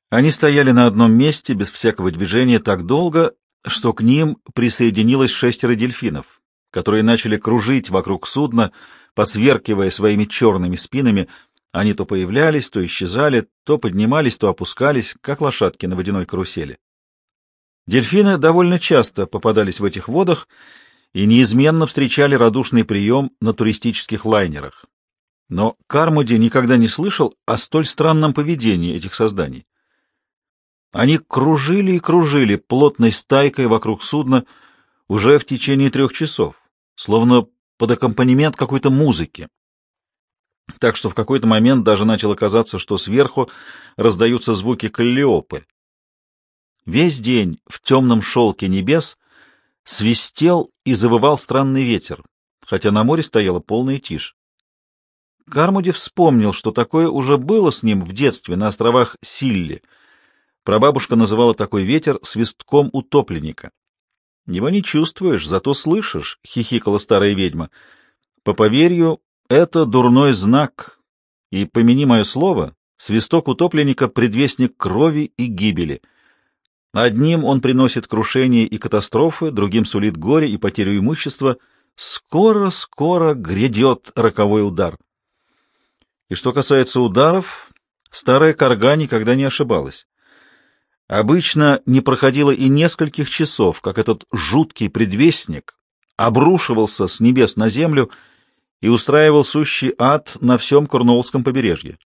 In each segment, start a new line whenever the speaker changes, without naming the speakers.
Они стояли на одном месте, без всякого движения, так долго, что к ним присоединилось 6 дельфинов, которые начали кружить вокруг судна, посверкивая своими черными спинами. Они то появлялись, то исчезали, то поднимались, то опускались, как лошадки на водяной карусели. Дельфины довольно часто попадались в этих водах и неизменно встречали радушный прием на туристических лайнерах. Но Кармоди никогда не слышал о столь странном поведении этих созданий. Они кружили и кружили плотной стайкой вокруг судна уже в течение 3 часов, словно под аккомпанемент какой-то музыки. Так что в какой-то момент даже начало казаться, что сверху раздаются звуки каллиопы. Весь день в темном шелке небес свистел и завывал странный ветер, хотя на море стояла полная тишь. Кармоди вспомнил, что такое уже было с ним в детстве на островах Силли. Прабабушка называла такой ветер свистком утопленника. «Его не чувствуешь, зато слышишь», — хихикала старая ведьма. «По поверью, это дурной знак, и, помяни мое слово, свисток утопленника — предвестник крови и гибели. Одним он приносит крушение и катастрофы, другим сулит горе и потерю имущества. Скоро-скоро грядет роковой удар». И что касается ударов, старая карга никогда не ошибалась. Обычно не проходило и нескольких часов, как этот жуткий предвестник обрушивался с небес на землю и устраивал сущий ад на всем Корнуоллском побережье.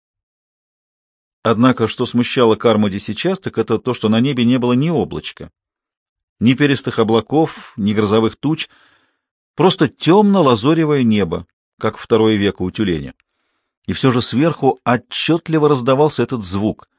Однако, что смущало Кармоди сейчас, так это то, что на небе не было ни облачка, ни перистых облаков, ни грозовых туч, просто темно-лазоревое небо, как в II веке у тюленя. И все же сверху отчетливо раздавался этот звук.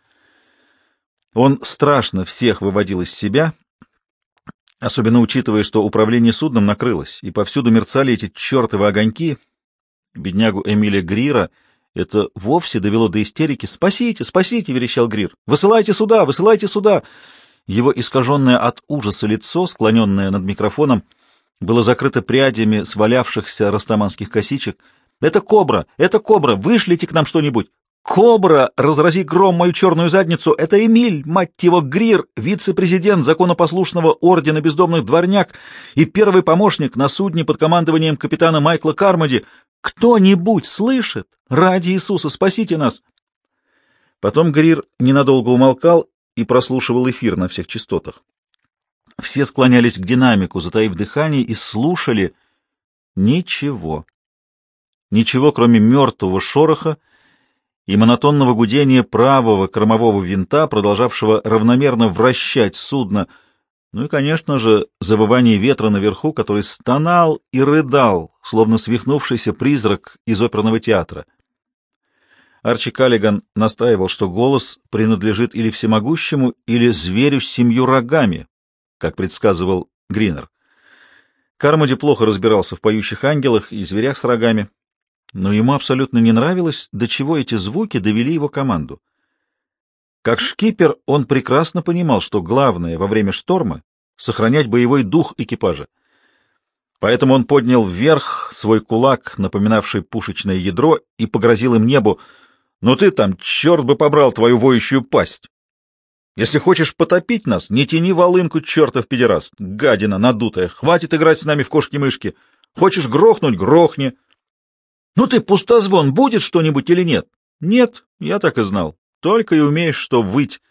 Он страшно всех выводил из себя, особенно учитывая, что управление судном накрылось, и повсюду мерцали эти чертовы огоньки. Беднягу Эмиля Грира это вовсе довело до истерики. «Спасите, спасите!» — верещал Грир. «Высылайте сюда, высылайте сюда!» Его искаженное от ужаса лицо, склоненное над микрофоном, было закрыто прядями свалявшихся растаманских косичек. «Это кобра! Это кобра! Вышлите к нам что-нибудь! Кобра! Разрази гром мою черную задницу! Это Эмиль, мать его, Грир, вице-президент законопослушного ордена бездомных дворняк и первый помощник на судне под командованием капитана Майкла Кармоди! Кто-нибудь слышит? Ради Иисуса, спасите нас!» Потом Грир ненадолго умолкал и прослушивал эфир на всех частотах. Все склонялись к динамику, затаив дыхание, и слушали. Ничего. Ничего, кроме мертвого шороха и монотонного гудения правого кормового винта, продолжавшего равномерно вращать судно, ну и, конечно же, завывание ветра наверху, который стонал и рыдал, словно свихнувшийся призрак из оперного театра. Арчи Каллиган настаивал, что голос принадлежит или всемогущему, или зверю с 7 рогами, как предсказывал Гринер. Кармоди плохо разбирался в поющих ангелах и зверях с рогами, но ему абсолютно не нравилось, до чего эти звуки довели его команду. Как шкипер он прекрасно понимал, что главное во время шторма — сохранять боевой дух экипажа. Поэтому он поднял вверх свой кулак, напоминавший пушечное ядро, и погрозил им небу: «Ну ты там, черт бы побрал твою воющую пасть! Если хочешь потопить нас, не тяни волынку, чертов педераст, гадина надутая, хватит играть с нами в кошки-мышки. Хочешь грохнуть — грохни. Ну ты, пустозвон, будет что-нибудь или нет? Нет, я так и знал. Только и умеешь что выть».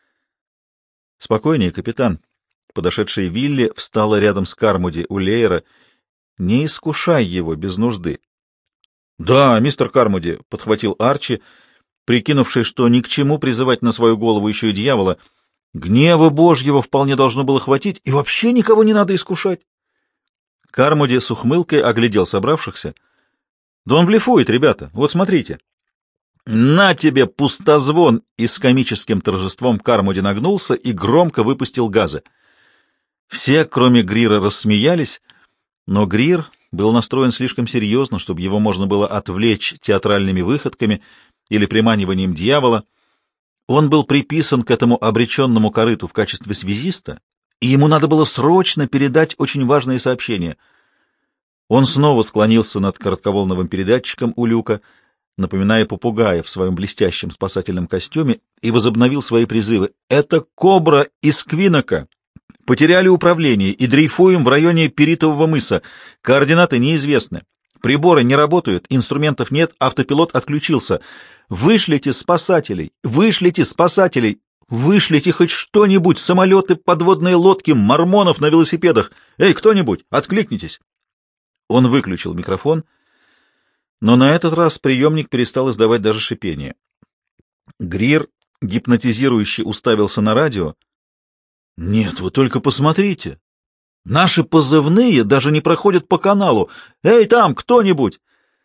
«Спокойнее, капитан». Подошедшая Вилли встала рядом с Кармоди у Леера. «Не искушай его без нужды». «Да, мистер Кармоди», — подхватил Арчи, прикинувший, что ни к чему призывать на свою голову еще и дьявола. «Гнева Божьего вполне должно было хватить, и вообще никого не надо искушать». Кармоди с ухмылкой оглядел собравшихся. «Да он блефует, ребята, вот смотрите». «На тебе, пустозвон!» И с комическим торжеством Кармоди нагнулся и громко выпустил газы. Все, кроме Грира, рассмеялись, но Грир был настроен слишком серьезно, чтобы его можно было отвлечь театральными выходками или приманиванием дьявола. Он был приписан к этому обреченному корыту в качестве связиста, и ему надо было срочно передать очень важные сообщения. Он снова склонился над коротковолновым передатчиком у люка, напоминая попугая в своем блестящем спасательном костюме, и возобновил свои призывы. «Это Кобра из Квинока! Потеряли управление и дрейфуем в районе Перитового мыса. Координаты неизвестны. Приборы не работают, инструментов нет, автопилот отключился. Вышлите спасателей! Вышлите спасателей! Вышлите хоть что-нибудь! Самолеты, подводные лодки, мормонов на велосипедах! Эй, кто-нибудь, откликнитесь!» Он выключил микрофон, но на этот раз приемник перестал издавать даже шипение. Грир гипнотизирующе уставился на радио. «Нет, вы только посмотрите! Наши позывные даже не проходят по каналу! Эй, там, кто-нибудь!»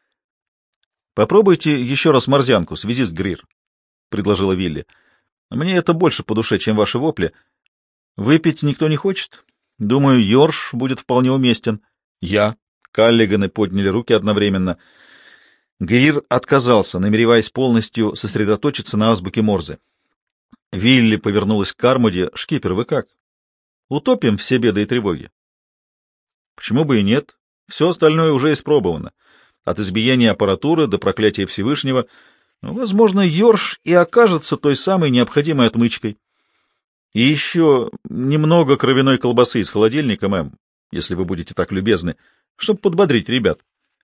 «Попробуйте еще раз морзянку, связист Грир», — предложила Вилли. «Мне это больше по душе, чем ваши вопли. Выпить никто не хочет? Думаю, Йорш будет вполне уместен». «Я». Каллиганы подняли руки одновременно. Грир отказался, намереваясь полностью сосредоточиться на азбуке Морзе. Вилли повернулась к Кармоди. «Шкипер, вы как? Утопим все беды и тревоги?» «Почему бы и нет? Все остальное уже испробовано. От избиения аппаратуры до проклятия Всевышнего. Возможно, Йорш и окажется той самой необходимой отмычкой. И еще немного кровяной колбасы из холодильника, мэм, если вы будете так любезны, чтобы подбодрить ребят».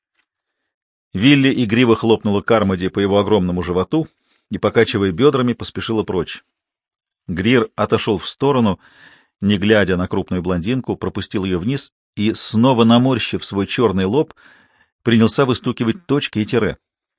Вилли игриво хлопнула Кармоди по его огромному животу и, покачивая бедрами, поспешила прочь. Грир отошел в сторону, не глядя на крупную блондинку, пропустил ее вниз и, снова наморщив свой черный лоб, принялся выстукивать точки и тире.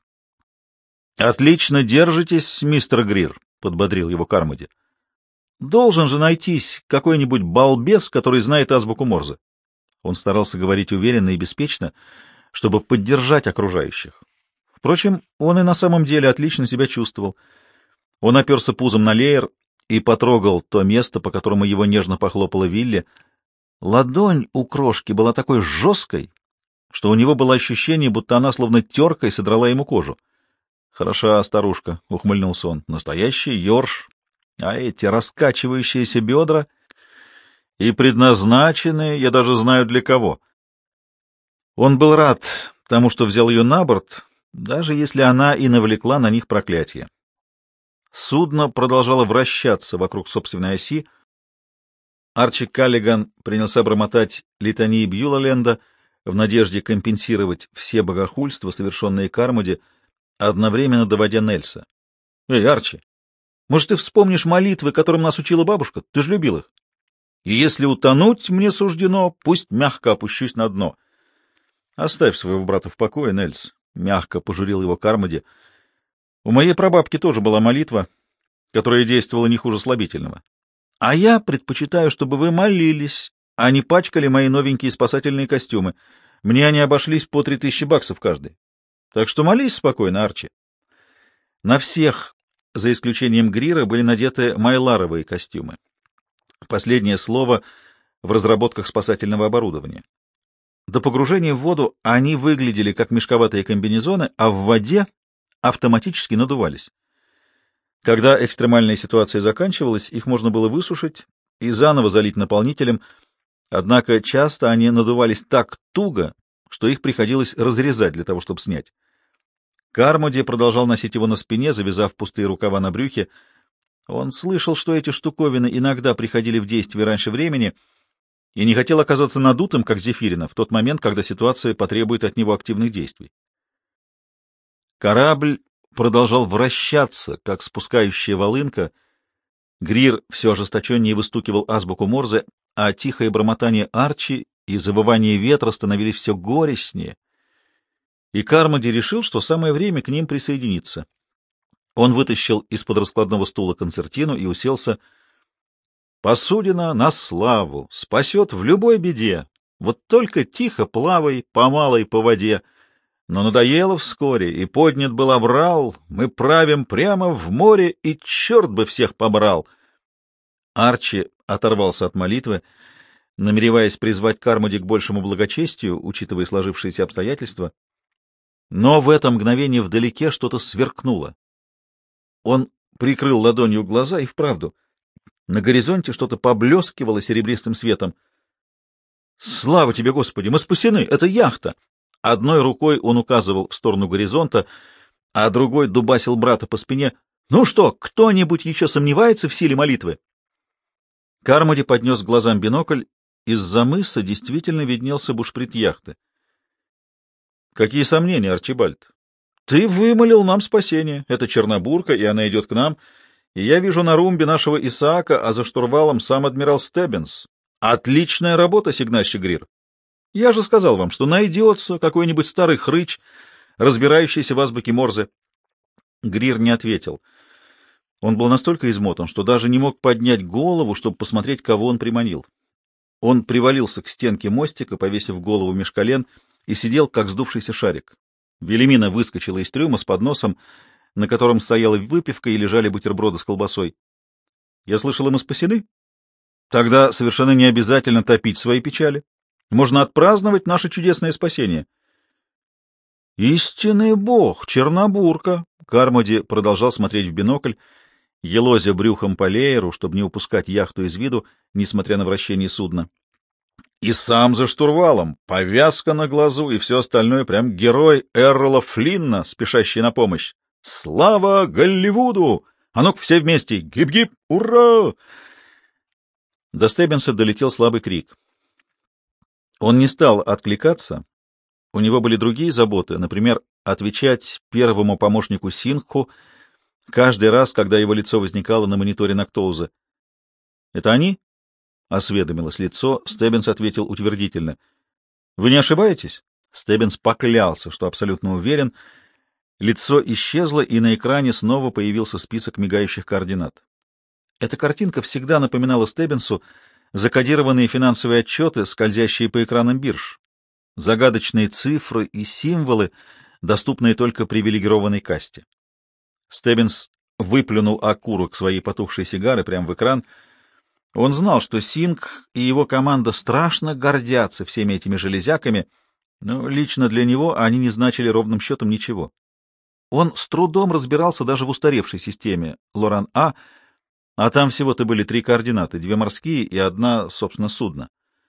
«Отлично держитесь, мистер Грир», — подбодрил его Кармоди. «Должен же найтись какой-нибудь балбес, который знает азбуку Морзе». Он старался говорить уверенно и беспечно, чтобы поддержать окружающих. Впрочем, он и на самом деле отлично себя чувствовал. Он оперся пузом на леер и потрогал то место, по которому его нежно похлопала Вилли. Ладонь у крошки была такой жесткой, что у него было ощущение, будто она словно теркой содрала ему кожу. «Хороша старушка», — ухмыльнулся он, — «настоящий Йорш, а эти раскачивающиеся бедра и предназначены, я даже знаю для кого». Он был рад тому, что взял ее на борт, даже если она и навлекла на них проклятие. Судно продолжало вращаться вокруг собственной оси. Арчи Каллиган принялся бормотать литании Бьюла-Ленда в надежде компенсировать все богохульства, совершенные Кармоди, одновременно доводя Нельса. «Эй, Арчи, может, ты вспомнишь молитвы, которым нас учила бабушка? Ты же любил их. И если утонуть мне суждено, пусть мягко опущусь на дно». «Оставь своего брата в покое, Нельс», — мягко пожурил его Кармоди. «У моей прабабки тоже была молитва, которая действовала не хуже слабительного. А я предпочитаю, чтобы вы молились, а не пачкали мои новенькие спасательные костюмы. Мне они обошлись по $3000 каждый. Так что молись спокойно, Арчи». На всех, за исключением Грира, были надеты майларовые костюмы. Последнее слово в разработках спасательного оборудования. До погружения в воду они выглядели как мешковатые комбинезоны, а в воде автоматически надувались. Когда экстремальная ситуация заканчивалась, их можно было высушить и заново залить наполнителем, однако часто они надувались так туго, что их приходилось разрезать для того, чтобы снять. Кармоди продолжал носить его на спине, завязав пустые рукава на брюхе. Он слышал, что эти штуковины иногда приходили в действие раньше времени, и не хотел оказаться надутым, как Зефирина, в тот момент, когда ситуация потребует от него активных действий. Корабль продолжал вращаться, как спускающая волынка. Грир все ожесточеннее выстукивал азбуку Морзе, а тихое бормотание Арчи и завывание ветра становились все горестнее. И Кармоди решил, что самое время к ним присоединиться. Он вытащил из-под раскладного стула концертину и уселся. «Посудина на славу, спасет в любой беде. Вот только тихо плавай по малой по воде. Но надоело вскоре, и поднят был аврал. Мы правим прямо в море, и черт бы всех побрал». Арчи оторвался от молитвы, намереваясь призвать Кармоди к большему благочестию, учитывая сложившиеся обстоятельства. Но в это мгновение вдалеке что-то сверкнуло. Он прикрыл ладонью глаза, и вправду на горизонте что-то поблескивало серебристым светом. «Слава тебе, Господи! Мы спасены! Это яхта!» Одной рукой он указывал в сторону горизонта, а другой дубасил брата по спине. «Ну что, кто-нибудь еще сомневается в силе молитвы?» Кармоди поднес к глазам бинокль. Из-за мыса действительно виднелся бушприт яхты. «Какие сомнения, Арчибальд? Ты вымолил нам спасение. Это Чернобурка, и она идет к нам. И я вижу на румбе нашего Исаака, а за штурвалом сам адмирал Стеббинс. Отличная работа, сигнальщик Грир. Я же сказал вам, что найдется какой-нибудь старый хрыч, разбирающийся в азбуке Морзе». Грир не ответил. Он был настолько измотан, что даже не мог поднять голову, чтобы посмотреть, кого он приманил. Он привалился к стенке мостика, повесив голову меж колен, и сидел, как сдувшийся шарик. Велимина выскочила из трюма с подносом, на котором стояла выпивка и лежали бутерброды с колбасой. «Я слышал, мы спасены? Тогда совершенно не обязательно топить свои печали. Можно отпраздновать наше чудесное спасение». «Истинный бог, Чернобурка!» Кармоди продолжал смотреть в бинокль, елозя брюхом по лееру, чтобы не упускать яхту из виду, несмотря на вращение судна. «И сам за штурвалом, повязка на глазу и все остальное, прям герой Эррола Флинна, спешащий на помощь. Слава Голливуду! А ну-ка все вместе! Гип-гип! Ура!» До Стеббинса долетел слабый крик. Он не стал откликаться. У него были другие заботы, например, отвечать первому помощнику Сингху каждый раз, когда его лицо возникало на мониторе Нактоуза. «Это они?» — осведомилось лицо. Стеббинс ответил утвердительно. «Вы не ошибаетесь?» Стеббинс поклялся, что абсолютно уверен. Лицо исчезло, и на экране снова появился список мигающих координат. Эта картинка всегда напоминала Стеббинсу закодированные финансовые отчеты, скользящие по экранам бирж. Загадочные цифры и символы, доступные только привилегированной касте. Стеббинс выплюнул окурок своей потухшей сигары прямо в экран. Он знал, что Сингх и его команда страшно гордятся всеми этими железяками, но лично для него они не значили ровным счетом ничего. Он с трудом разбирался даже в устаревшей системе Лоран-А, а там всего-то были 3 координаты, 2 морские и 1, собственно, судно.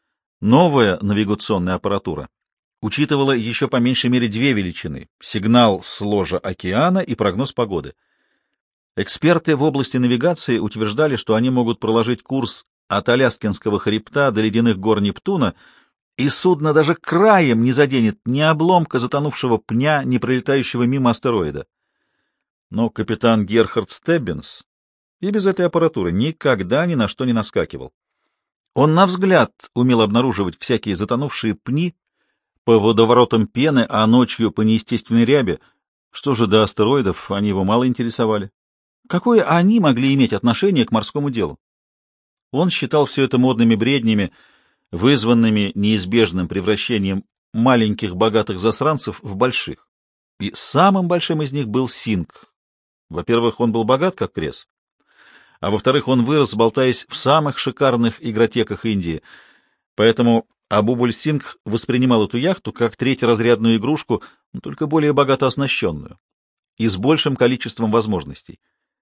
Новая навигационная аппаратура учитывала еще по меньшей мере 2 величины — сигнал с ложа океана и прогноз погоды. Эксперты в области навигации утверждали, что они могут проложить курс от Аляскинского хребта до ледяных гор Нептуна, и судно даже краем не заденет ни обломка затонувшего пня, ни пролетающего мимо астероида. Но капитан Герхард Стеббинс и без этой аппаратуры никогда ни на что не наскакивал. Он на взгляд умел обнаруживать всякие затонувшие пни по водоворотам пены, а ночью по неестественной ряби. Что же до астероидов, они его мало интересовали. Какое они могли иметь отношение к морскому делу? Он считал все это модными бреднями, вызванными неизбежным превращением маленьких богатых засранцев в больших. И самым большим из них был Сингх. Во-первых, он был богат, как крес, а во-вторых, он вырос, болтаясь в самых шикарных игротеках Индии, поэтому Абу-Буль-Сингх воспринимал эту яхту как третьеразрядную игрушку, но только более богато оснащенную и с большим количеством возможностей.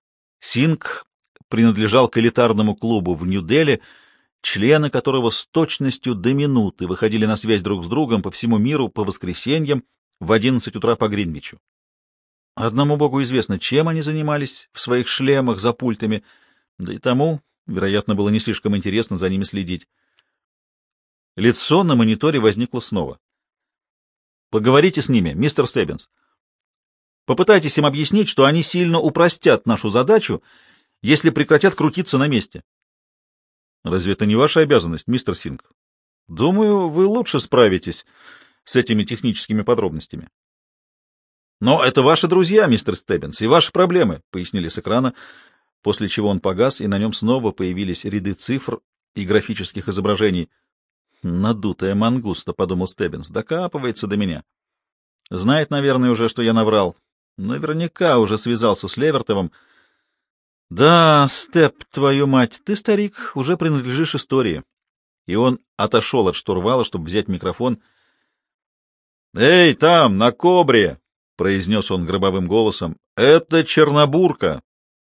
Сингх принадлежал к элитарному клубу в Нью-Дели, члены которого с точностью до минуты выходили на связь друг с другом по всему миру по воскресеньям в 11 утра по Гринвичу. Одному богу известно, чем они занимались в своих шлемах за пультами, да и тому, вероятно, было не слишком интересно за ними следить. Лицо на мониторе возникло снова. «Поговорите с ними, мистер Стеббинс. Попытайтесь им объяснить, что они сильно упростят нашу задачу, если прекратят крутиться на месте». «Разве это не ваша обязанность, мистер Сингх? Думаю, вы лучше справитесь с этими техническими подробностями». «Но это ваши друзья, мистер Стеббинс, и ваши проблемы», — пояснили с экрана, после чего он погас, и на нем снова появились ряды цифр и графических изображений. «Надутая мангуста», — подумал Стеббинс, — «докапывается до меня. Знает, наверное, уже, что я наврал. Наверняка уже связался с Левертовым. Да, Стеб, твою мать, ты, старик, уже принадлежишь истории». И он отошел от штурвала, чтобы взять микрофон. «Эй, там, на Кобре!» — произнес он гробовым голосом. — Это Чернобурка!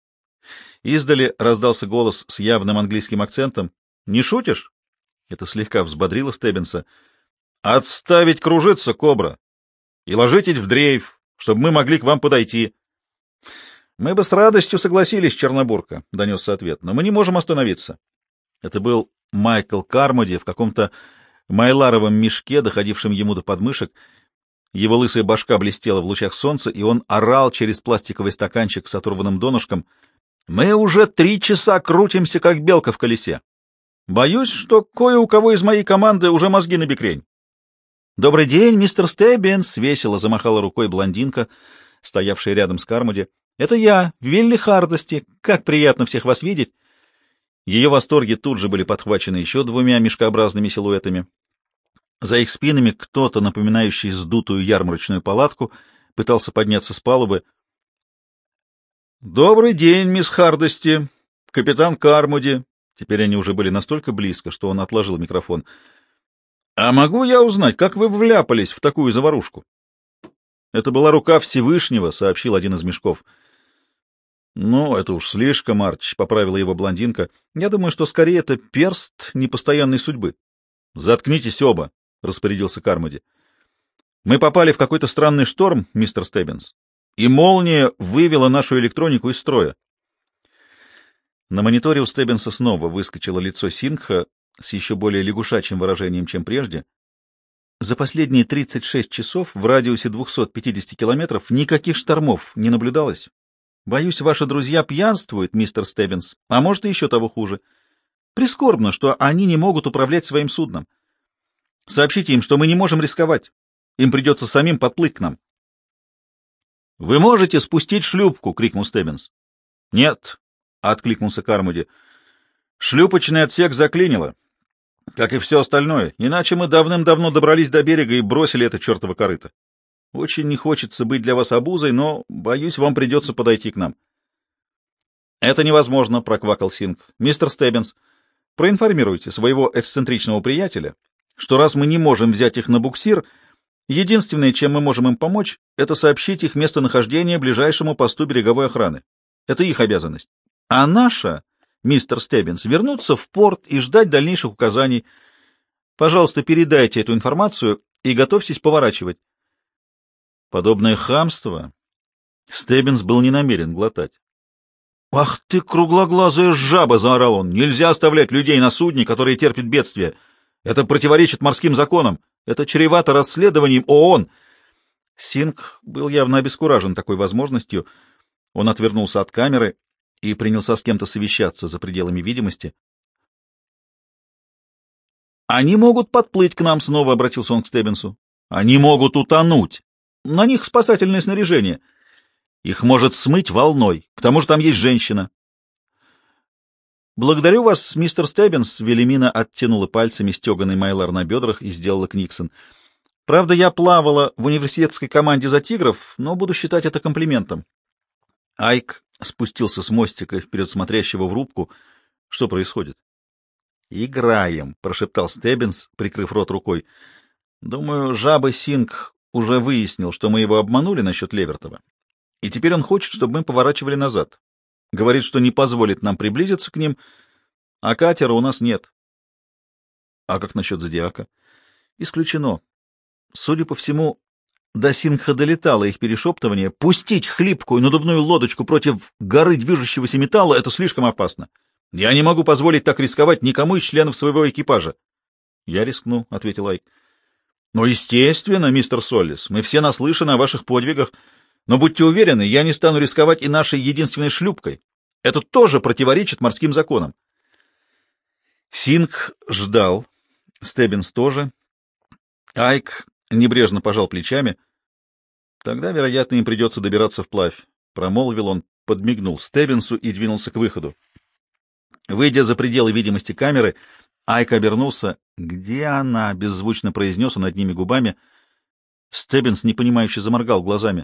Издали раздался голос с явным английским акцентом. — Не шутишь? Это слегка взбодрило Стеббинса. — Отставить кружиться, Кобра! И ложитесь в дрейф! чтобы мы могли к вам подойти. — Мы бы с радостью согласились, Чернобурка, — донесся ответ, — но мы не можем остановиться. Это был Майкл Кармоди в каком-то майларовом мешке, доходившем ему до подмышек. Его лысая башка блестела в лучах солнца, и он орал через пластиковый стаканчик с оторванным донышком. «Мы уже 3 часа крутимся, как белка в колесе. Боюсь, что кое у кого из моей команды уже мозги набекрень». «Добрый день, мистер Стеббинс!» — весело замахала рукой блондинка, стоявшая рядом с Кармоди. «Это я, Вилли Хардости. Как приятно всех вас видеть!» Ее восторги тут же были подхвачены еще 2 мешкообразными силуэтами. За их спинами кто-то, напоминающий сдутую ярмарочную палатку, пытался подняться с палубы. «Добрый день, мисс Хардости, капитан Кармоди». Теперь они уже были настолько близко, что он отложил микрофон. «А могу я узнать, как вы вляпались в такую заварушку?» «Это была рука Всевышнего», — сообщил один из мешков. «Ну, это уж слишком, Арч», — поправила его блондинка. «Я думаю, что скорее это перст непостоянной судьбы». «Заткнитесь оба», — распорядился Кармоди. «Мы попали в какой-то странный шторм, мистер Стеббинс, и молния вывела нашу электронику из строя». На мониторе у Стеббинса снова выскочило лицо Сингха с еще более лягушачьим выражением, чем прежде. За последние 36 часов в радиусе 250 километров никаких штормов не наблюдалось. Боюсь, ваши друзья пьянствуют, мистер Стеббинс, а может и еще того хуже. Прискорбно, что они не могут управлять своим судном. Сообщите им, что мы не можем рисковать. Им придется самим подплыть к нам. — Вы можете спустить шлюпку! — крикнул Стеббинс. — Нет, — откликнулся Кармоди. — Шлюпочный отсек заклинило, как и все остальное, иначе мы давным-давно добрались до берега и бросили это чертово корыто. Очень не хочется быть для вас обузой, но, боюсь, вам придется подойти к нам. — Это невозможно, — проквакал Сингх. — Мистер Стеббинс, проинформируйте своего эксцентричного приятеля, что раз мы не можем взять их на буксир, единственное, чем мы можем им помочь, это сообщить их местонахождение ближайшему посту береговой охраны. Это их обязанность. А наша, мистер Стеббинс, вернуться в порт и ждать дальнейших указаний. Пожалуйста, передайте эту информацию и готовьтесь поворачивать. Подобное хамство Стеббинс был не намерен глотать. «Ах ты, круглоглазая жаба!» — заорал он. «Нельзя оставлять людей на судне, которые терпят бедствие. Это противоречит морским законам. Это чревато расследованием ООН». Сингх был явно обескуражен такой возможностью. Он отвернулся от камеры и принялся с кем-то совещаться за пределами видимости. «Они могут подплыть к нам снова», — обратился он к Стеббинсу. «Они могут утонуть. На них спасательное снаряжение. Их может смыть волной. К тому же там есть женщина». «Благодарю вас, мистер Стеббинс», — Велимина оттянула пальцами стеганый майлар на бедрах и сделала книксон. «Правда, я плавала в университетской команде за тигров, но буду считать это комплиментом». Айк спустился с мостика вперед смотрящего в рубку. Что происходит? «Играем», — прошептал Стеббинс, прикрыв рот рукой. «Думаю, жаба Сингх уже выяснил, что мы его обманули насчет Левертова. И теперь он хочет, чтобы мы поворачивали назад. Говорит, что не позволит нам приблизиться к ним, а катера у нас нет». «А как насчет Зодиака?» «Исключено. Судя по всему, до Сингха долетало их перешептывание. Пустить хлипкую надувную лодочку против горы движущегося металла — это слишком опасно. Я не могу позволить так рисковать никому из членов своего экипажа». «Я рискну», — ответил Айк. «Ну, естественно, мистер Соллис, мы все наслышаны о ваших подвигах, но будьте уверены, я не стану рисковать и нашей единственной шлюпкой. Это тоже противоречит морским законам». Сингх ждал, Стеббинс тоже. Айк небрежно пожал плечами. «Тогда, вероятно, им придется добираться вплавь», — промолвил он, подмигнул Стеббинсу и двинулся к выходу. Выйдя за пределы видимости камеры, Айк обернулся. «Где она?» — беззвучно произнес он одними губами. Стеббинс непонимающе заморгал глазами.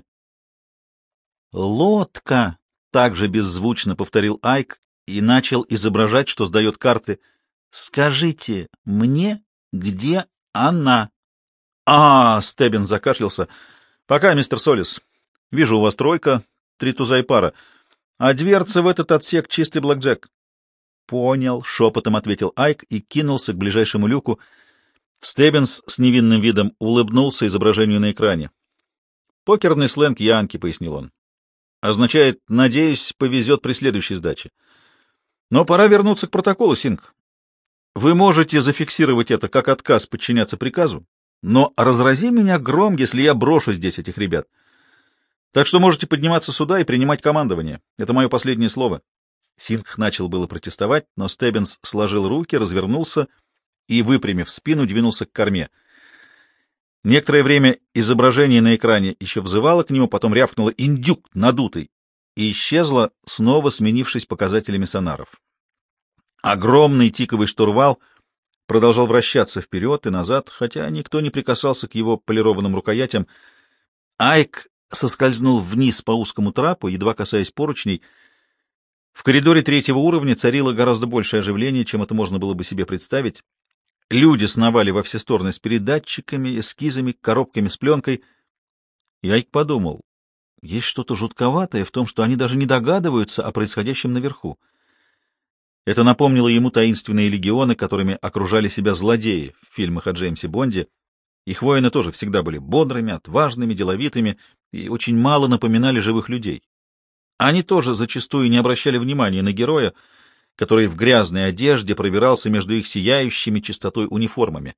«Лодка!» — также беззвучно повторил Айк и начал изображать, что сдает карты. «Скажите мне, где она?» Стеббинс закашлялся. «Пока, мистер Соллис. Вижу, у вас 3, 3 туза и пара. А дверца в этот отсек чистый блэкджек». «Понял», — шепотом ответил Айк и кинулся к ближайшему люку. Стеббинс с невинным видом улыбнулся изображению на экране. Покерный сленг Янки, — пояснил он. Означает, надеюсь, повезет при следующей сдаче. Но пора вернуться к протоколу, Синг. Вы можете зафиксировать это как отказ подчиняться приказу, но разрази меня гром, если я брошу здесь этих ребят. Так что можете подниматься сюда и принимать командование. Это мое последнее слово. Сингх начал было протестовать, но Стеббинс сложил руки, развернулся и, выпрямив спину, двинулся к корме. Некоторое время изображение на экране еще взывало к нему, потом рявкнуло «Индюк надутый» и исчезло, снова сменившись показателями сонаров. Огромный тиковый штурвал продолжал вращаться вперед и назад, хотя никто не прикасался к его полированным рукоятям. Айк соскользнул вниз по узкому трапу, едва касаясь поручней. В коридоре третьего уровня царило гораздо большее оживление, чем это можно было бы себе представить. Люди сновали во все стороны с передатчиками, эскизами, коробками с пленкой. И Айк подумал, есть что-то жутковатое в том, что они даже не догадываются о происходящем наверху. Это напомнило ему таинственные легионы, которыми окружали себя злодеи в фильмах о Джеймсе Бонде. Их воины тоже всегда были бодрыми, отважными, деловитыми и очень мало напоминали живых людей. Они тоже зачастую не обращали внимания на героя, который в грязной одежде пробирался между их сияющими чистотой униформами.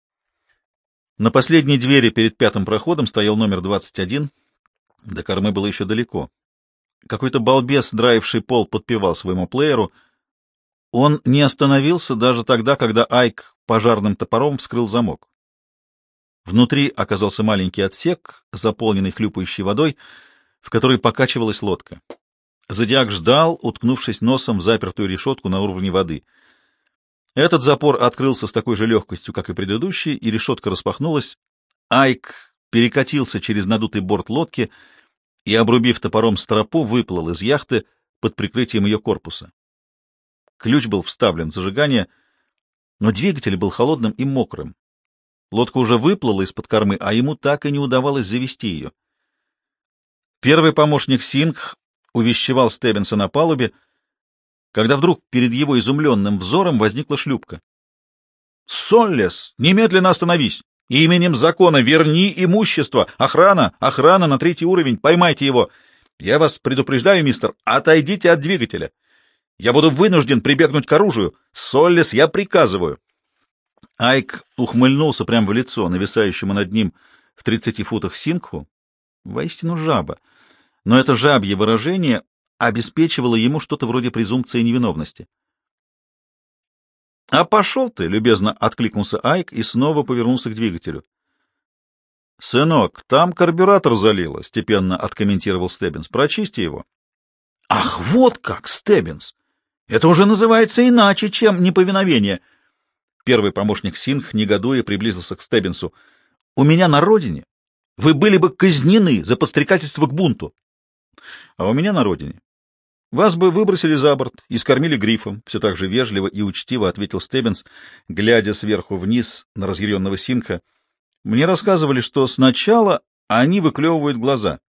На последней двери перед пятым проходом стоял номер 21. До кормы было еще далеко. Какой-то балбес, драивший пол, подпевал своему плееру. Он не остановился даже тогда, когда Айк пожарным топором вскрыл замок. Внутри оказался маленький отсек, заполненный хлюпающей водой, в которой покачивалась лодка. Зодиак ждал, уткнувшись носом в запертую решетку на уровне воды. Этот запор открылся с такой же легкостью, как и предыдущий, и решетка распахнулась. Айк перекатился через надутый борт лодки и, обрубив топором стропу, выплыл из яхты под прикрытием ее корпуса. Ключ был вставлен в зажигание, но двигатель был холодным и мокрым. Лодка уже выплыла из-под кормы, а ему так и не удавалось завести ее. Первый помощник Сингх увещевал Стеббинса на палубе, когда вдруг перед его изумленным взором возникла шлюпка. «Соллес, немедленно остановись! Именем закона верни имущество! Охрана! Охрана на 3-й уровень! Поймайте его! Я вас предупреждаю, мистер, отойдите от двигателя! Я буду вынужден прибегнуть к оружию! Соллес, я приказываю!» Айк ухмыльнулся прямо в лицо нависающему над ним в 30 футах Сингху. Воистину жаба. Но это жабье выражение обеспечивало ему что-то вроде презумпции невиновности. «А пошел ты!» — любезно откликнулся Айк и снова повернулся к двигателю. «Сынок, там карбюратор залило», — степенно откомментировал Стеббинс. «Прочисти его». «Ах, вот как, Стеббинс! Это уже называется иначе, чем неповиновение!» Первый помощник Сингх, негодуя, приблизился к Стеббинсу. «У меня на родине вы были бы казнены за подстрекательство к бунту. А у меня на родине вас бы выбросили за борт и скормили грифом», — все так же вежливо и учтиво ответил Стеббинс, глядя сверху вниз на разъяренного Сингха. «Мне рассказывали, что сначала они выклевывают глаза,